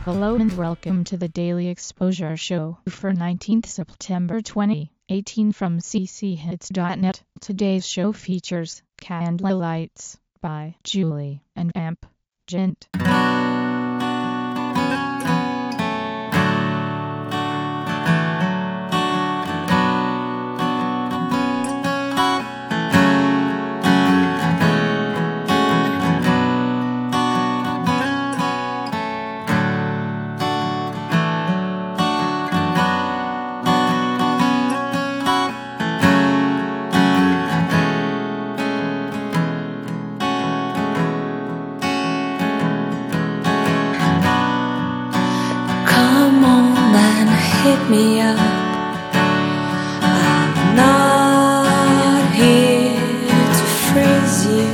Hello and welcome to the Daily Exposure Show for 19th September 2018 from cchits.net. Today's show features Candlelights by Julie and Amp Gent. Hit me up. I'm not here to freeze you,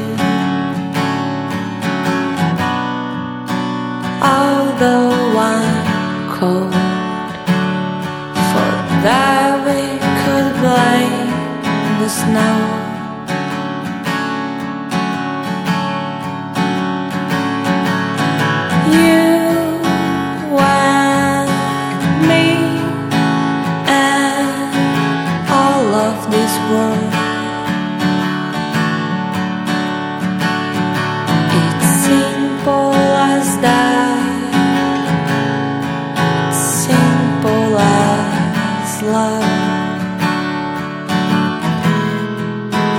although I'm cold. For that we could blame the snow. This world, it's simple as that, simple as love.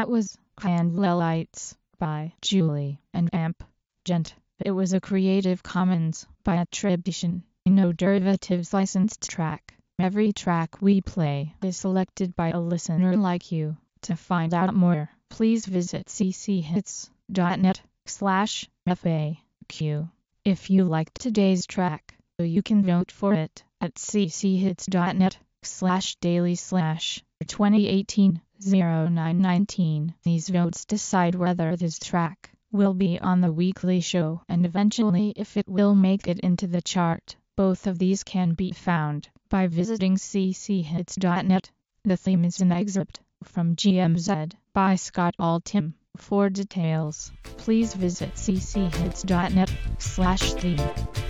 That was Candlelights by Julie and Amp Gent. It was a Creative Commons by attribution, no derivatives licensed track. Every track we play is selected by a listener like you. To find out more, please visit cchits.net/FAQ. If you liked today's track, you can vote for it at cchits.net/daily/2018-0919. These votes decide whether this track will be on the weekly show and eventually if it will make it into the chart. Both of these can be found by visiting cchits.net. The theme is an excerpt from GMZ by Scott Altham. For details, please visit cchits.net/theme.